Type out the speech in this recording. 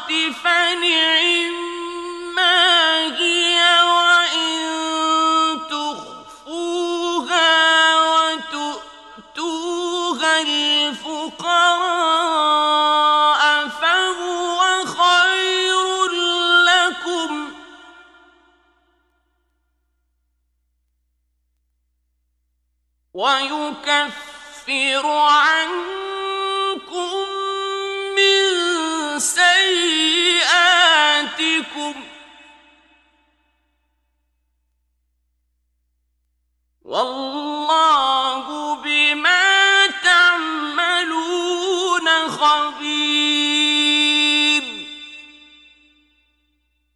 فنعما هي، وإن تخفوها وتؤتوها الفقراء فهو خير لكم، ويكفر عنكم من سيئاتكم، والله